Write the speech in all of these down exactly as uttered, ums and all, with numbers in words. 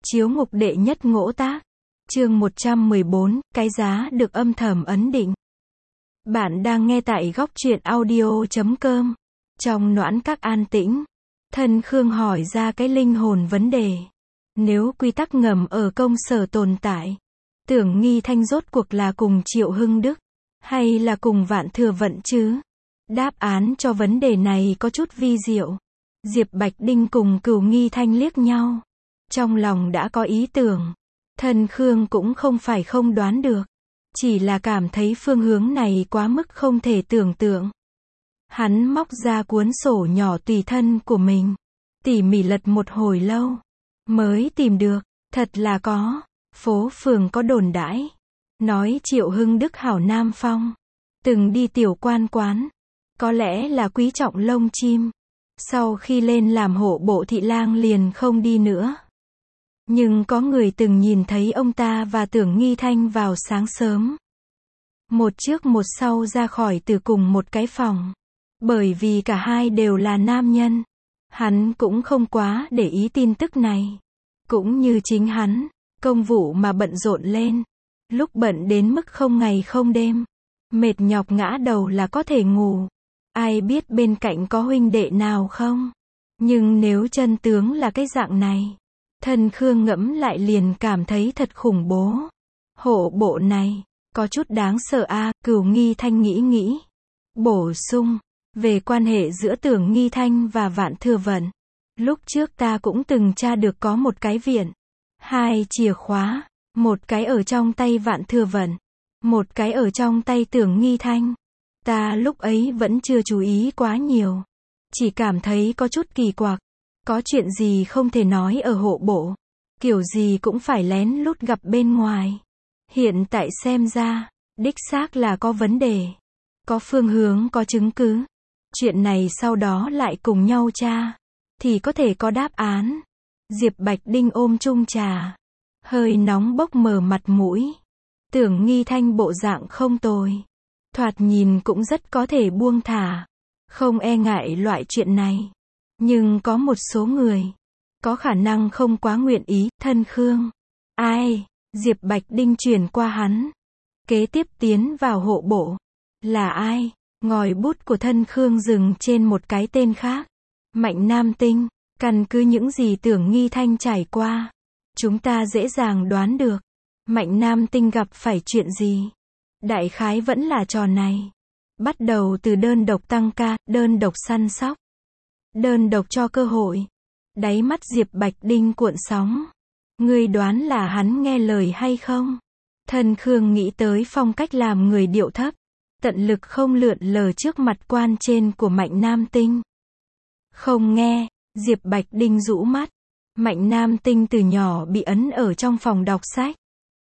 Chiếu ngục đệ nhất ngỗ tác. Chương một trăm mười bốn, cái giá được âm thầm ấn định. Bạn đang nghe tại góc truyện audio chấm com. Trong noãn các an tĩnh, Thân Khương hỏi ra cái linh hồn vấn đề. Nếu quy tắc ngầm ở công sở tồn tại, Tưởng Nghi Thanh rốt cuộc là cùng Triệu Hưng Đức, hay là cùng Vạn Thừa Vận chứ? Đáp án cho vấn đề này có chút vi diệu. Diệp Bạch Đinh cùng Cửu Nghi Thanh liếc nhau. Trong lòng đã có ý tưởng. Thân Khương cũng không phải không đoán được. Chỉ là cảm thấy phương hướng này quá mức không thể tưởng tượng. Hắn móc ra cuốn sổ nhỏ tùy thân của mình. Tỉ mỉ lật một hồi lâu. Mới tìm được. Thật là có. Phố phường có đồn đãi. Nói Triệu Hưng Đức hảo Nam Phong. Từng đi tiểu quan quán. Có lẽ là quý trọng lông chim. Sau khi lên làm hộ bộ thị lang liền không đi nữa. Nhưng có người từng nhìn thấy ông ta và Tưởng Nghi Thanh vào sáng sớm. Một trước một sau ra khỏi từ cùng một cái phòng. Bởi vì cả hai đều là nam nhân. Hắn cũng không quá để ý tin tức này. Cũng như chính hắn, công vụ mà bận rộn lên. Lúc bận đến mức không ngày không đêm. Mệt nhọc ngã đầu là có thể ngủ. Ai biết bên cạnh có huynh đệ nào không? Nhưng nếu chân tướng là cái dạng này, Thân Khương ngẫm lại liền cảm thấy thật khủng bố. Hộ bộ này, có chút đáng sợ a. À, Cửu Nghi Thanh nghĩ nghĩ. Bổ sung, về quan hệ giữa Tưởng Nghi Thanh và Vạn Thừa Vận. Lúc trước ta cũng từng tra được có một cái viện. Hai chìa khóa, một cái ở trong tay Vạn Thừa Vận, một cái ở trong tay Tưởng Nghi Thanh. Ta lúc ấy vẫn chưa chú ý quá nhiều. Chỉ cảm thấy có chút kỳ quặc. Có chuyện gì không thể nói ở hộ bộ. Kiểu gì cũng phải lén lút gặp bên ngoài. Hiện tại xem ra, đích xác là có vấn đề. Có phương hướng, có chứng cứ. Chuyện này sau đó lại cùng nhau tra. Thì có thể có đáp án. Diệp Bạch Đinh ôm chung trà. Hơi nóng bốc mờ mặt mũi. Tưởng Nghi Thanh bộ dạng không tồi. Thoạt nhìn cũng rất có thể buông thả. Không e ngại loại chuyện này. Nhưng có một số người. Có khả năng không quá nguyện ý. Thân Khương. Ai? Diệp Bạch Đinh chuyển qua hắn. Kế tiếp tiến vào hộ bộ. Là ai? Ngòi bút của Thân Khương dừng trên một cái tên khác. Mạnh Nam Tinh. Căn cứ những gì Tưởng Nghi Thanh trải qua. Chúng ta dễ dàng đoán được. Mạnh Nam Tinh gặp phải chuyện gì. Đại khái vẫn là trò này. Bắt đầu từ đơn độc tăng ca, đơn độc săn sóc. Đơn độc cho cơ hội. Đáy mắt Diệp Bạch Đinh cuộn sóng. Ngươi đoán là hắn nghe lời hay không? Thân Khương nghĩ tới phong cách làm người điệu thấp. Tận lực không lượn lờ trước mặt quan trên của Mạnh Nam Tinh. Không nghe, Diệp Bạch Đinh rũ mắt. Mạnh Nam Tinh từ nhỏ bị ấn ở trong phòng đọc sách.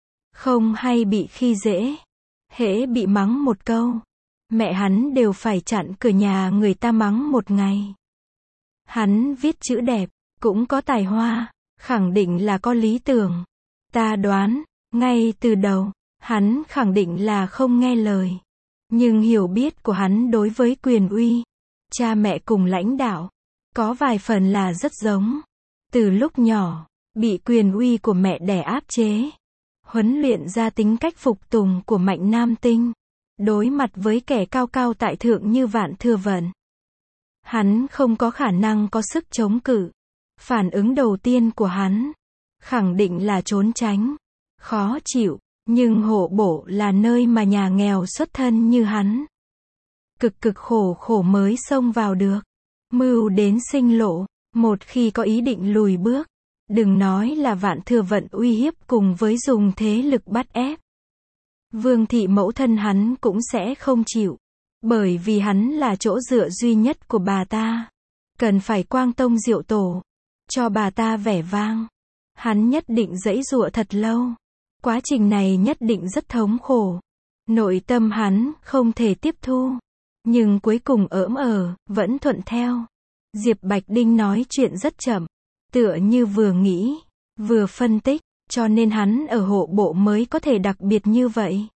Không hay bị khi dễ. Hễ bị mắng một câu, mẹ hắn đều phải chặn cửa nhà người ta mắng một ngày. Hắn viết chữ đẹp, cũng có tài hoa, khẳng định là có lý tưởng. Ta đoán, ngay từ đầu, hắn khẳng định là không nghe lời. Nhưng hiểu biết của hắn đối với quyền uy, cha mẹ cùng lãnh đạo, có vài phần là rất giống. Từ lúc nhỏ, bị quyền uy của mẹ đẻ áp chế. Huấn luyện ra tính cách phục tùng của Mạnh Nam Tinh. Đối mặt với kẻ cao cao tại thượng như Vạn Thừa Vận. Hắn không có khả năng có sức chống cự. Phản ứng đầu tiên của hắn, khẳng định là trốn tránh. Khó chịu, nhưng hộ bộ là nơi mà nhà nghèo xuất thân như hắn. Cực cực khổ khổ mới xông vào được. Mưu đến sinh lộ, một khi có ý định lùi bước. Đừng nói là Vạn Thừa Vận uy hiếp cùng với dùng thế lực bắt ép. Vương thị mẫu thân hắn cũng sẽ không chịu. Bởi vì hắn là chỗ dựa duy nhất của bà ta. Cần phải quang tông diệu tổ. Cho bà ta vẻ vang. Hắn nhất định giãy giụa thật lâu. Quá trình này nhất định rất thống khổ. Nội tâm hắn không thể tiếp thu. Nhưng cuối cùng ỡm ờ, vẫn thuận theo. Diệp Bạch Đinh nói chuyện rất chậm. Tựa như vừa nghĩ, vừa phân tích, cho nên hắn ở hộ bộ mới có thể đặc biệt như vậy.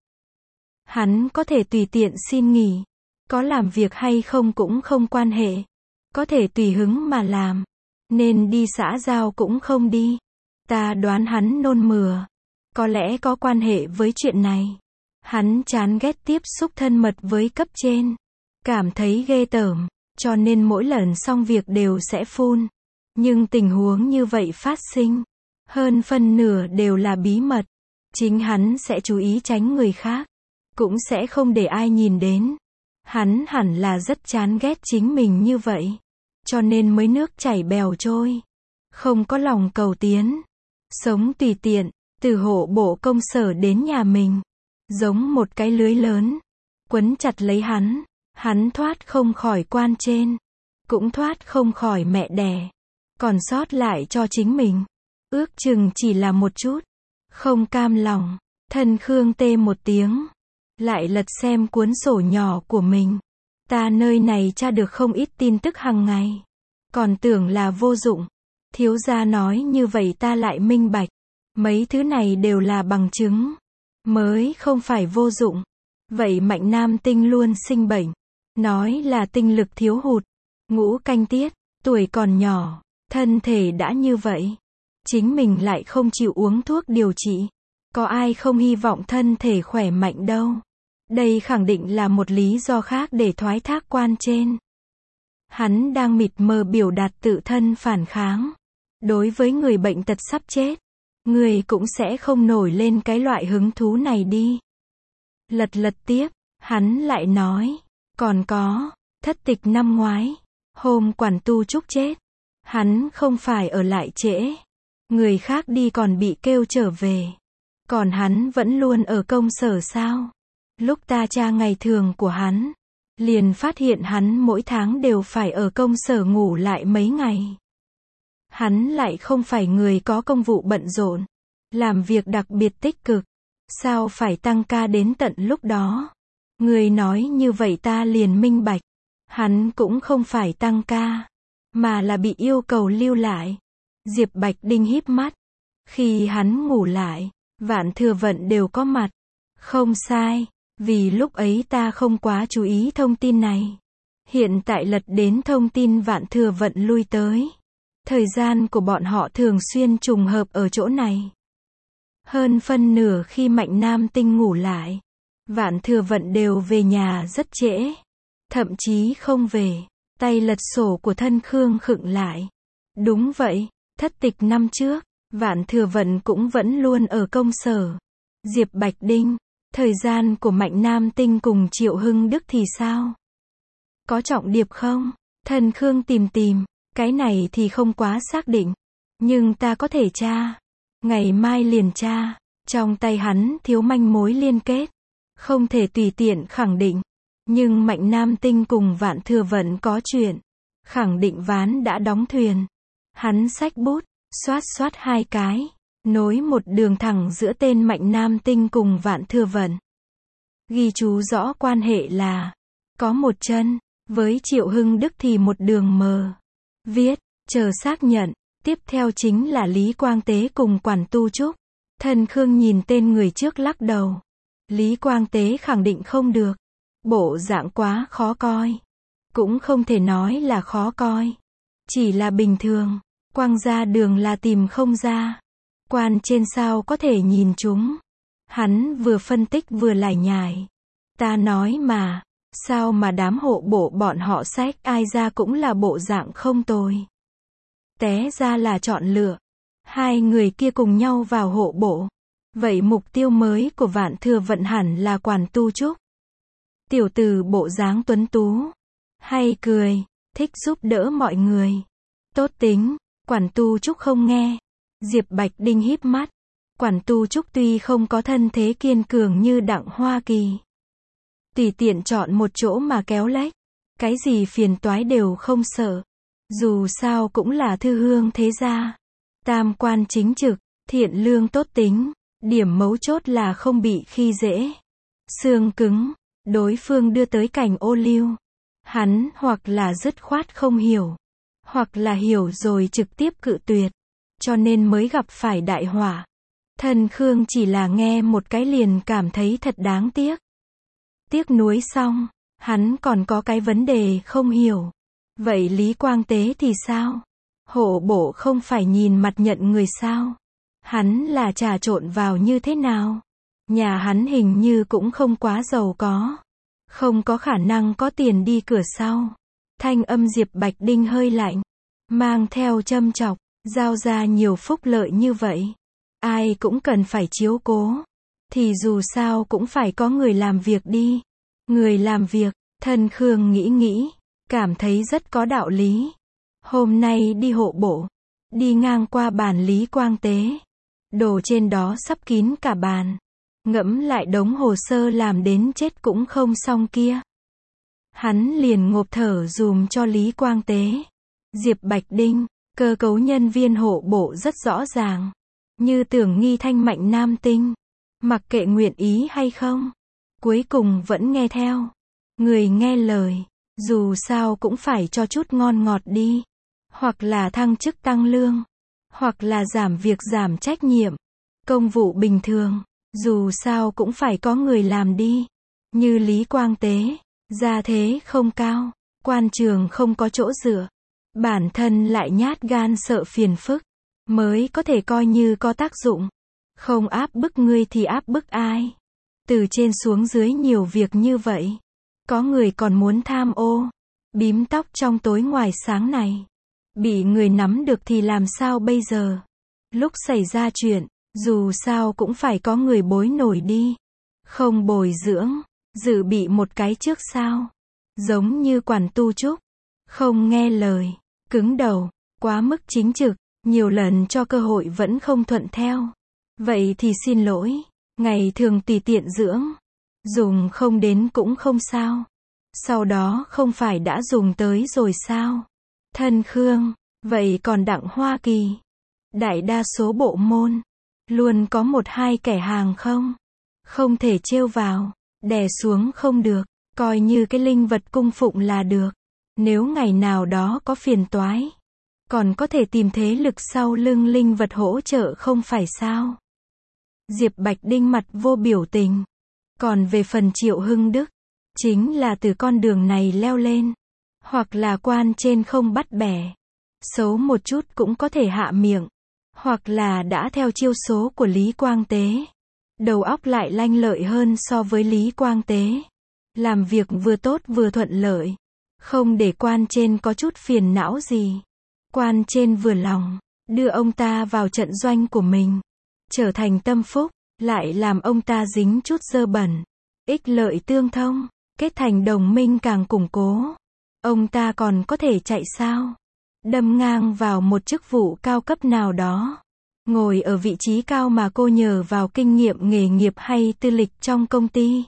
Hắn có thể tùy tiện xin nghỉ, có làm việc hay không cũng không quan hệ, có thể tùy hứng mà làm, nên đi xã giao cũng không đi, Ta đoán hắn nôn mửa. Có lẽ có quan hệ với chuyện này. Hắn chán ghét tiếp xúc thân mật với cấp trên. Cảm thấy ghê tởm. Cho nên mỗi lần xong việc đều sẽ phun. Nhưng tình huống như vậy phát sinh. Hơn phân nửa đều là bí mật. Chính hắn sẽ chú ý tránh người khác. Cũng sẽ không để ai nhìn đến. Hắn hẳn là rất chán ghét chính mình như vậy. Cho nên mới nước chảy bèo trôi. Không có lòng cầu tiến. Sống tùy tiện. Từ hộ bộ công sở đến nhà mình. Giống một cái lưới lớn. Quấn chặt lấy hắn. Hắn thoát không khỏi quan trên. Cũng thoát không khỏi mẹ đẻ. Còn sót lại cho chính mình. Ước chừng chỉ là một chút. Không cam lòng. Thân Khương tê một tiếng. Lại lật xem cuốn sổ nhỏ của mình. Ta nơi này tra được không ít tin tức hàng ngày. Còn tưởng là vô dụng. Thiếu gia nói như vậy ta lại minh bạch. Mấy thứ này đều là bằng chứng. Mới không phải vô dụng. Vậy Mạnh Nam Tinh luôn sinh bệnh. Nói là tinh lực thiếu hụt. Ngũ canh tiết. Tuổi còn nhỏ. Thân thể đã như vậy. Chính mình lại không chịu uống thuốc điều trị. Có ai không hy vọng thân thể khỏe mạnh đâu. Đây khẳng định là một lý do khác để thoái thác quan trên. Hắn đang mịt mờ biểu đạt tự thân phản kháng. Đối với người bệnh tật sắp chết. Người cũng sẽ không nổi lên cái loại hứng thú này đi. Lật lật tiếp. Hắn lại nói. Còn có. Thất tịch năm ngoái. Hôm quản tu trúc chết. Hắn không phải ở lại trễ. Người khác đi còn bị kêu trở về. Còn hắn vẫn luôn ở công sở sao? Lúc ta tra ngày thường của hắn. Liền phát hiện hắn mỗi tháng đều phải ở công sở ngủ lại mấy ngày. Hắn lại không phải người có công vụ bận rộn. Làm việc đặc biệt tích cực. Sao phải tăng ca đến tận lúc đó? Người nói như vậy ta liền minh bạch. Hắn cũng không phải tăng ca. Mà là bị yêu cầu lưu lại. Diệp Bạch Đinh híp mắt. Khi hắn ngủ lại. Vạn Thừa Vận đều có mặt. Không sai. Vì lúc ấy ta không quá chú ý thông tin này. Hiện tại lật đến thông tin Vạn Thừa Vận lui tới. Thời gian của bọn họ thường xuyên trùng hợp ở chỗ này. Hơn phân nửa khi Mạnh Nam Tinh ngủ lại. Vạn Thừa Vận đều về nhà rất trễ. Thậm chí không về. Tay lật sổ của thân Khương khựng lại. Đúng vậy. Thất tịch năm trước. Vạn Thừa Vận cũng vẫn luôn ở công sở. Diệp Bạch Đinh. Thời gian của Mạnh Nam Tinh cùng Triệu Hưng Đức thì sao? Có trọng điệp không? Thân Khương tìm tìm. Cái này thì không quá xác định. Nhưng ta có thể tra. Ngày mai liền tra. Trong tay hắn thiếu manh mối liên kết. Không thể tùy tiện khẳng định. Nhưng Mạnh Nam Tinh cùng Vạn Thừa Vận có chuyện. Khẳng định ván đã đóng thuyền. Hắn xách bút. Xoát xoát hai cái. Nối một đường thẳng giữa tên Mạnh Nam Tinh cùng Vạn Thừa Vận. Ghi chú rõ quan hệ là. Có một chân. Với Triệu Hưng Đức thì một đường mờ. Viết. Chờ xác nhận. Tiếp theo chính là Lý Quang Tế cùng Quản Tu Trúc. Thân Khương nhìn tên người trước lắc đầu. Lý Quang Tế khẳng định không được. Bộ dạng quá khó coi. Cũng không thể nói là khó coi. Chỉ là bình thường. Quang ra đường là tìm không ra. Quan trên sao có thể nhìn chúng. Hắn vừa phân tích vừa lải nhải. Ta nói mà. Sao mà đám hộ bộ bọn họ xách ai ra cũng là bộ dạng không tồi. Té ra là chọn lựa. Hai người kia cùng nhau vào hộ bộ. Vậy mục tiêu mới của Vạn Thừa Vận hẳn là Quản Tu Trúc. Tiểu tử bộ dáng tuấn tú. Hay cười. Thích giúp đỡ mọi người. Tốt tính. Quản Tu Trúc không nghe. Diệp Bạch Đinh híp mắt. Quản Tu Trúc tuy không có thân thế kiên cường như Đặng Hoa Kỳ. Tùy tiện chọn một chỗ mà kéo lách. Cái gì phiền toái đều không sợ. Dù sao cũng là thư hương thế gia. Tam quan chính trực, thiện lương tốt tính. Điểm mấu chốt là không bị khi dễ. Xương cứng. Đối phương đưa tới cảnh ô liu. Hắn hoặc là dứt khoát không hiểu. Hoặc là hiểu rồi trực tiếp cự tuyệt. Cho nên mới gặp phải đại họa. Thân Khương chỉ là nghe một cái liền cảm thấy thật đáng tiếc. Tiếc nuối xong, hắn còn có cái vấn đề không hiểu. Vậy Lý Quang Tế thì sao? Hộ bộ không phải nhìn mặt nhận người sao? Hắn là trà trộn vào như thế nào? Nhà hắn hình như cũng không quá giàu có. Không có khả năng có tiền đi cửa sau. Thanh âm Diệp Bạch Đinh hơi lạnh. Mang theo châm chọc. Giao ra nhiều phúc lợi như vậy. Ai cũng cần phải chiếu cố. Thì dù sao cũng phải có người làm việc đi. Người làm việc, Thân Khương nghĩ nghĩ. Cảm thấy rất có đạo lý. Hôm nay đi hộ bộ. Đi ngang qua bàn Lý Quang Tế. Đồ trên đó sắp kín cả bàn. Ngẫm lại đống hồ sơ làm đến chết cũng không xong kia. Hắn liền ngộp thở dùm cho Lý Quang Tế. Diệp Bạch Đinh, cơ cấu nhân viên hộ bộ rất rõ ràng. Như Tưởng Nghi thanh mạnh nam tinh. Mặc kệ nguyện ý hay không. Cuối cùng vẫn nghe theo. Người nghe lời. Dù sao cũng phải cho chút ngon ngọt đi. Hoặc là thăng chức tăng lương. Hoặc là giảm việc giảm trách nhiệm. Công vụ bình thường. Dù sao cũng phải có người làm đi. Như Lý Quang Tế. Gia thế không cao. Quan trường không có chỗ dựa. Bản thân lại nhát gan sợ phiền phức. Mới có thể coi như có tác dụng. Không áp bức ngươi thì áp bức ai. Từ trên xuống dưới nhiều việc như vậy. Có người còn muốn tham ô. Bím tóc trong tối ngoài sáng này. Bị người nắm được thì làm sao bây giờ? Lúc xảy ra chuyện, dù sao cũng phải có người bối nổi đi. Không bồi dưỡng, dự bị một cái trước sao? Giống như quản tu trúc. Không nghe lời, cứng đầu, quá mức chính trực, nhiều lần cho cơ hội vẫn không thuận theo. Vậy thì xin lỗi, ngày thường tùy tiện dưỡng. Dùng không đến cũng không sao. Sau đó không phải đã dùng tới rồi sao? Thân Khương, vậy còn Đặng Hoa Kỳ? Đại đa số bộ môn, luôn có một hai kẻ hàng không? Không thể trêu vào, đè xuống không được, coi như cái linh vật cung phụng là được. Nếu ngày nào đó có phiền toái, còn có thể tìm thế lực sau lưng linh vật hỗ trợ không phải sao? Diệp Bạch Đinh mặt vô biểu tình. Còn về phần Triệu Hưng Đức, chính là từ con đường này leo lên. Hoặc là quan trên không bắt bẻ. Xấu một chút cũng có thể hạ miệng. Hoặc là đã theo chiêu số của Lý Quang Tế. Đầu óc lại lanh lợi hơn so với Lý Quang Tế. Làm việc vừa tốt vừa thuận lợi. Không để quan trên có chút phiền não gì. Quan trên vừa lòng, đưa ông ta vào trận doanh của mình. Trở thành tâm phúc, lại làm ông ta dính chút dơ bẩn. Ích lợi tương thông, kết thành đồng minh càng củng cố. Ông ta còn có thể chạy sao? Đâm ngang vào một chức vụ cao cấp nào đó. Ngồi ở vị trí cao mà cô nhờ vào kinh nghiệm nghề nghiệp hay tư lịch trong công ty.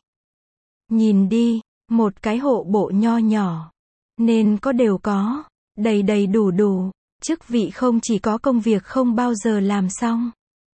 Nhìn đi, một cái hộ bộ nho nhỏ. Nên có đều có, đầy đầy đủ đủ. Chức vị không chỉ có công việc không bao giờ làm xong.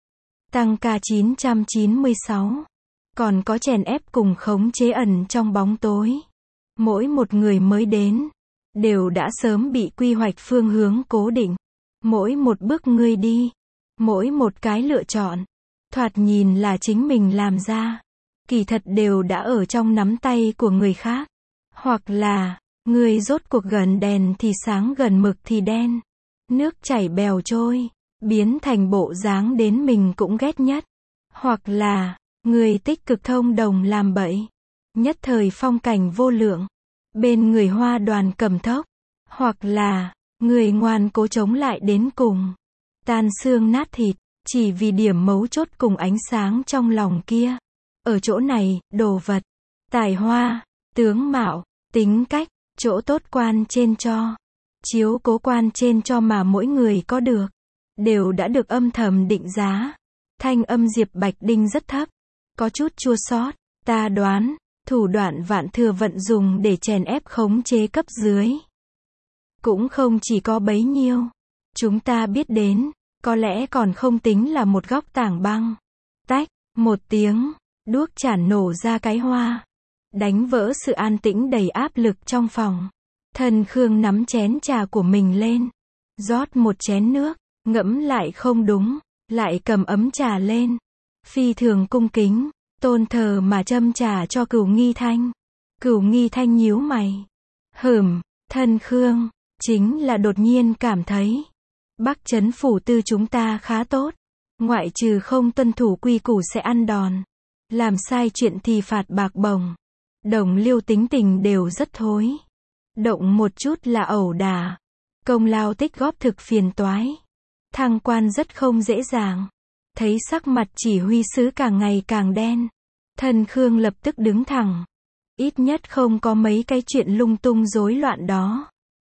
Tăng ca chín trăm chín mươi sáu. Còn có chèn ép cùng khống chế ẩn trong bóng tối. Mỗi một người mới đến, đều đã sớm bị quy hoạch phương hướng cố định. Mỗi một bước ngươi đi, mỗi một cái lựa chọn, thoạt nhìn là chính mình làm ra. Kỳ thật đều đã ở trong nắm tay của người khác. Hoặc là, ngươi rốt cuộc gần đèn thì sáng gần mực thì đen. Nước chảy bèo trôi, biến thành bộ dáng đến mình cũng ghét nhất. Hoặc là, người tích cực thông đồng làm bậy. Nhất thời phong cảnh vô lượng. Bên người hoa đoàn cầm thốc. Hoặc là, người ngoan cố chống lại đến cùng. Tan xương nát thịt, chỉ vì điểm mấu chốt cùng ánh sáng trong lòng kia. Ở chỗ này, đồ vật, tài hoa, tướng mạo, tính cách, chỗ tốt quan trên cho. Chiếu cố quan trên cho mà mỗi người có được. Đều đã được âm thầm định giá. Thanh âm Diệp Bạch Đinh rất thấp. Có chút chua xót. Ta đoán, thủ đoạn vạn thừa vận dùng để chèn ép khống chế cấp dưới. Cũng không chỉ có bấy nhiêu. Chúng ta biết đến, có lẽ còn không tính là một góc tảng băng. Tách, một tiếng, đuốc chản nổ ra cái hoa. Đánh vỡ sự an tĩnh đầy áp lực trong phòng. Thân Khương nắm chén trà của mình lên. Rót một chén nước, ngẫm lại không đúng, lại cầm ấm trà lên. Phi thường cung kính, tôn thờ mà châm trà cho Cửu Nghi Thanh. Cửu Nghi Thanh nhíu mày. Hửm, Thân Khương, chính là đột nhiên cảm thấy. Bắc Trấn phủ tư chúng ta khá tốt. Ngoại trừ không tuân thủ quy củ sẽ ăn đòn. Làm sai chuyện thì phạt bạc bổng. Đồng Liêu tính tình đều rất thối. Động một chút là ẩu đả. Công lao tích góp thực phiền toái. Thăng quan rất không dễ dàng. Thấy sắc mặt chỉ huy sứ càng ngày càng đen. Thân Khương lập tức đứng thẳng. Ít nhất không có mấy cái chuyện lung tung rối loạn đó.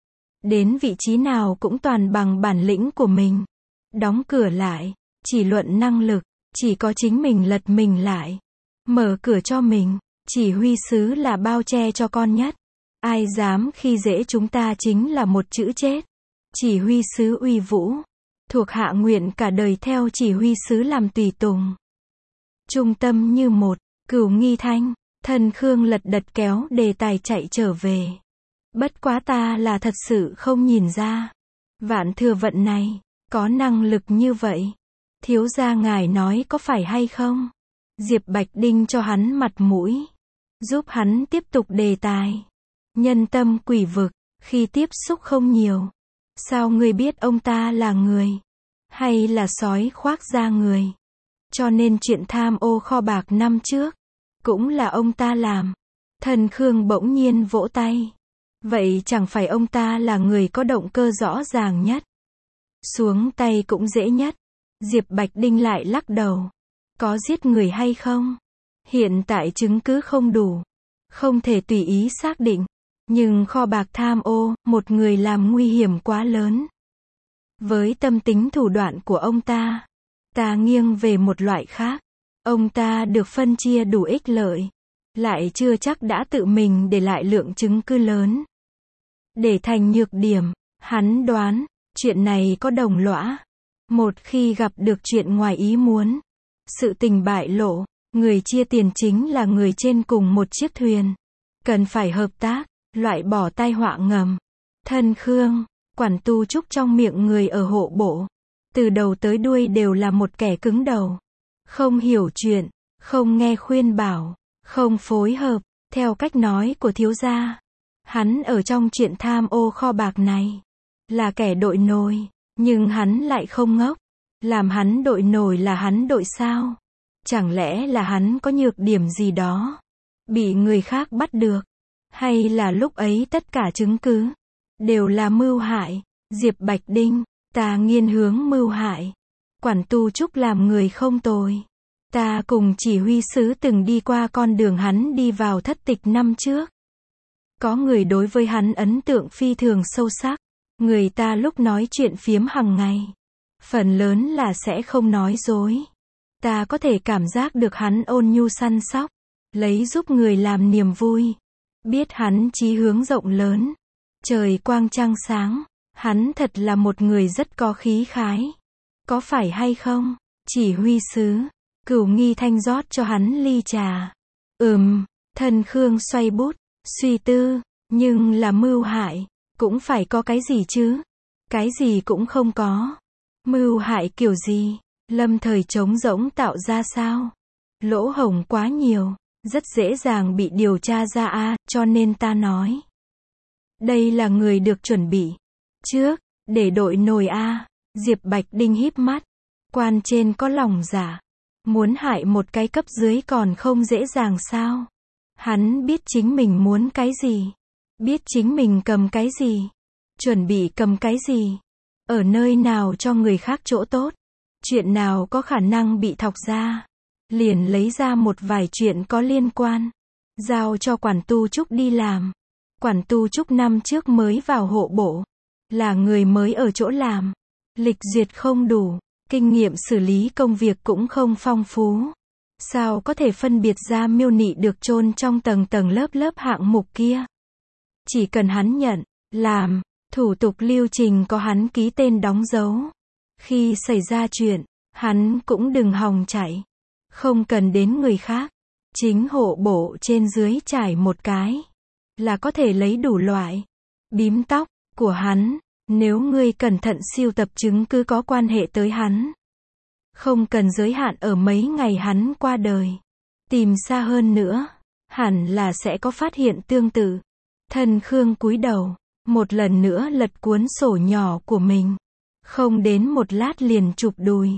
Đến vị trí nào cũng toàn bằng bản lĩnh của mình. Đóng cửa lại. Chỉ luận năng lực. Chỉ có chính mình lật mình lại. Mở cửa cho mình. Chỉ huy sứ là bao che cho con nhất. Ai dám khi dễ chúng ta chính là một chữ chết. Chỉ huy sứ uy vũ. Thuộc hạ nguyện cả đời theo chỉ huy sứ làm tùy tùng. Trung tâm như một. Cửu Nghi Thanh. Thân Khương lật đật kéo đề tài chạy trở về. Bất quá ta là thật sự không nhìn ra. Vạn Thừa Vận này. Có năng lực như vậy. Thiếu gia ngài nói có phải hay không? Diệp Bạch Đinh cho hắn mặt mũi. Giúp hắn tiếp tục đề tài. Nhân tâm quỷ vực. Khi tiếp xúc không nhiều. Sao ngươi biết ông ta là người? Hay là sói khoác da người? Cho nên chuyện tham ô kho bạc năm trước. Cũng là ông ta làm. Thần Khương bỗng nhiên vỗ tay. Vậy chẳng phải ông ta là người có động cơ rõ ràng nhất. Xuống tay cũng dễ nhất. Diệp Bạch Đinh lại lắc đầu. Có giết người hay không? Hiện tại chứng cứ không đủ. Không thể tùy ý xác định. Nhưng kho bạc tham ô, một người làm nguy hiểm quá lớn. Với tâm tính thủ đoạn của ông ta, ta nghiêng về một loại khác. Ông ta được phân chia đủ ích lợi. Lại chưa chắc đã tự mình để lại lượng chứng cứ lớn. Để thành nhược điểm, hắn đoán, chuyện này có đồng lõa. Một khi gặp được chuyện ngoài ý muốn, sự tình bại lộ, người chia tiền chính là người trên cùng một chiếc thuyền. Cần phải hợp tác, loại bỏ tai họa ngầm. Thân Khương, Quản Tu Trúc trong miệng người ở hộ bộ. Từ đầu tới đuôi đều là một kẻ cứng đầu. Không hiểu chuyện, không nghe khuyên bảo, không phối hợp, theo cách nói của thiếu gia. Hắn ở trong chuyện tham ô kho bạc này, là kẻ đội nổi, nhưng hắn lại không ngốc. Làm hắn đội nổi là hắn đội sao? Chẳng lẽ là hắn có nhược điểm gì đó? Bị người khác bắt được? Hay là lúc ấy tất cả chứng cứ đều là mưu hại? Diệp Bạch Đinh, ta nghiên hướng mưu hại. Quản Tu Trúc làm người không tồi. Ta cùng chỉ huy sứ từng đi qua con đường hắn đi vào thất tịch năm trước. Có người đối với hắn ấn tượng phi thường sâu sắc. Người ta lúc nói chuyện phiếm hằng ngày, phần lớn là sẽ không nói dối. Ta có thể cảm giác được hắn ôn nhu săn sóc, lấy giúp người làm niềm vui. Biết hắn chí hướng rộng lớn, trời quang trăng sáng. Hắn thật là một người rất có khí khái. Có phải hay không? Chỉ huy sứ, Cửu Nghi Thanh rót cho hắn ly trà. Ừm, Thân Khương xoay bút, suy tư, nhưng là mưu hại, cũng phải có cái gì chứ? Cái gì cũng không có. Mưu hại kiểu gì? Lâm thời trống rỗng tạo ra sao? Lỗ hổng quá nhiều, rất dễ dàng bị điều tra ra a, cho nên ta nói. Đây là người được chuẩn bị trước, để đội nổi a. Diệp Bạch Đinh híp mắt. Quan trên có lòng dạ. Muốn hại một cái cấp dưới còn không dễ dàng sao? Hắn biết chính mình muốn cái gì. Biết chính mình cầm cái gì. Chuẩn bị cầm cái gì. Ở nơi nào cho người khác chỗ tốt. Chuyện nào có khả năng bị thọc ra. Liền lấy ra một vài chuyện có liên quan. Giao cho Quản Tu Trúc đi làm. Quản Tu Trúc năm trước mới vào hộ bộ. Là người mới ở chỗ làm. Lịch duyệt không đủ. Kinh nghiệm xử lý công việc cũng không phong phú. Sao có thể phân biệt ra miêu nị được chôn trong tầng tầng lớp lớp hạng mục kia. Chỉ cần hắn nhận, làm, thủ tục lưu trình có hắn ký tên đóng dấu. Khi xảy ra chuyện, hắn cũng đừng hòng chạy. Không cần đến người khác. Chính hộ bộ trên dưới trải một cái. Là có thể lấy đủ loại. Bím tóc của hắn. Nếu ngươi cẩn thận siêu tập chứng cứ có quan hệ tới hắn. Không cần giới hạn ở mấy ngày hắn qua đời. Tìm xa hơn nữa. Hẳn là sẽ có phát hiện tương tự. Thân Khương cúi đầu. Một lần nữa lật cuốn sổ nhỏ của mình. Không đến một lát liền chụp đùi.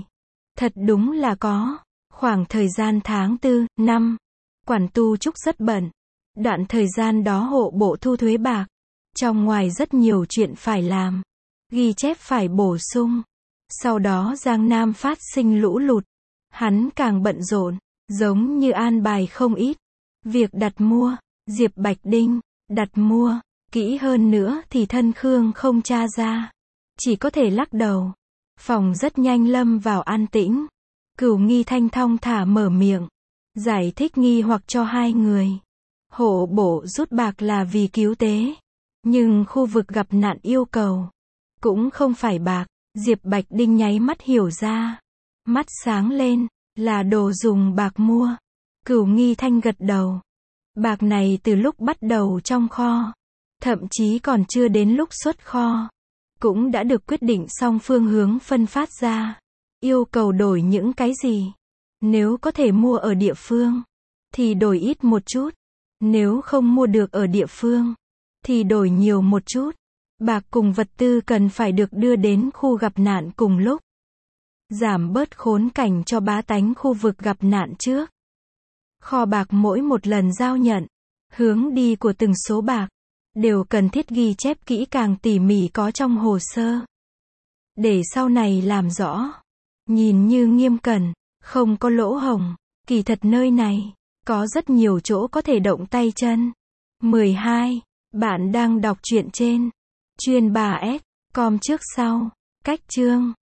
Thật đúng là có. Khoảng thời gian tháng tư, năm, quản tu Trúc rất bận. Đoạn thời gian đó hộ bộ thu thuế bạc. Trong ngoài rất nhiều chuyện phải làm. Ghi chép phải bổ sung. Sau đó Giang Nam phát sinh lũ lụt. Hắn càng bận rộn, giống như an bài không ít. Việc đặt mua, Diệp Bạch Đinh, đặt mua, kỹ hơn nữa thì thân Khương không tra ra. Chỉ có thể lắc đầu. Phòng rất nhanh lâm vào an tĩnh. Cửu Nghi thanh thong thả mở miệng. Giải thích nghi hoặc cho hai người. Hộ bộ rút bạc là vì cứu tế. Nhưng khu vực gặp nạn yêu cầu. Cũng không phải bạc. Diệp Bạch Đinh nháy mắt hiểu ra. Mắt sáng lên. Là đồ dùng bạc mua. Cửu Nghi thanh gật đầu. Bạc này từ lúc bắt đầu trong kho. Thậm chí còn chưa đến lúc xuất kho. Cũng đã được quyết định xong phương hướng phân phát ra. Yêu cầu đổi những cái gì? Nếu có thể mua ở địa phương, thì đổi ít một chút. Nếu không mua được ở địa phương, thì đổi nhiều một chút. Bạc cùng vật tư cần phải được đưa đến khu gặp nạn cùng lúc. Giảm bớt khốn cảnh cho bá tánh khu vực gặp nạn trước. Kho bạc mỗi một lần giao nhận, hướng đi của từng số bạc, đều cần thiết ghi chép kỹ càng tỉ mỉ có trong hồ sơ. Để sau này làm rõ. Nhìn như nghiêm cẩn, không có lỗ hổng. Kỳ thật nơi này, có rất nhiều chỗ có thể động tay chân. mười hai. Bạn đang đọc truyện trên chuyên bà S. com trước sau. Cách chương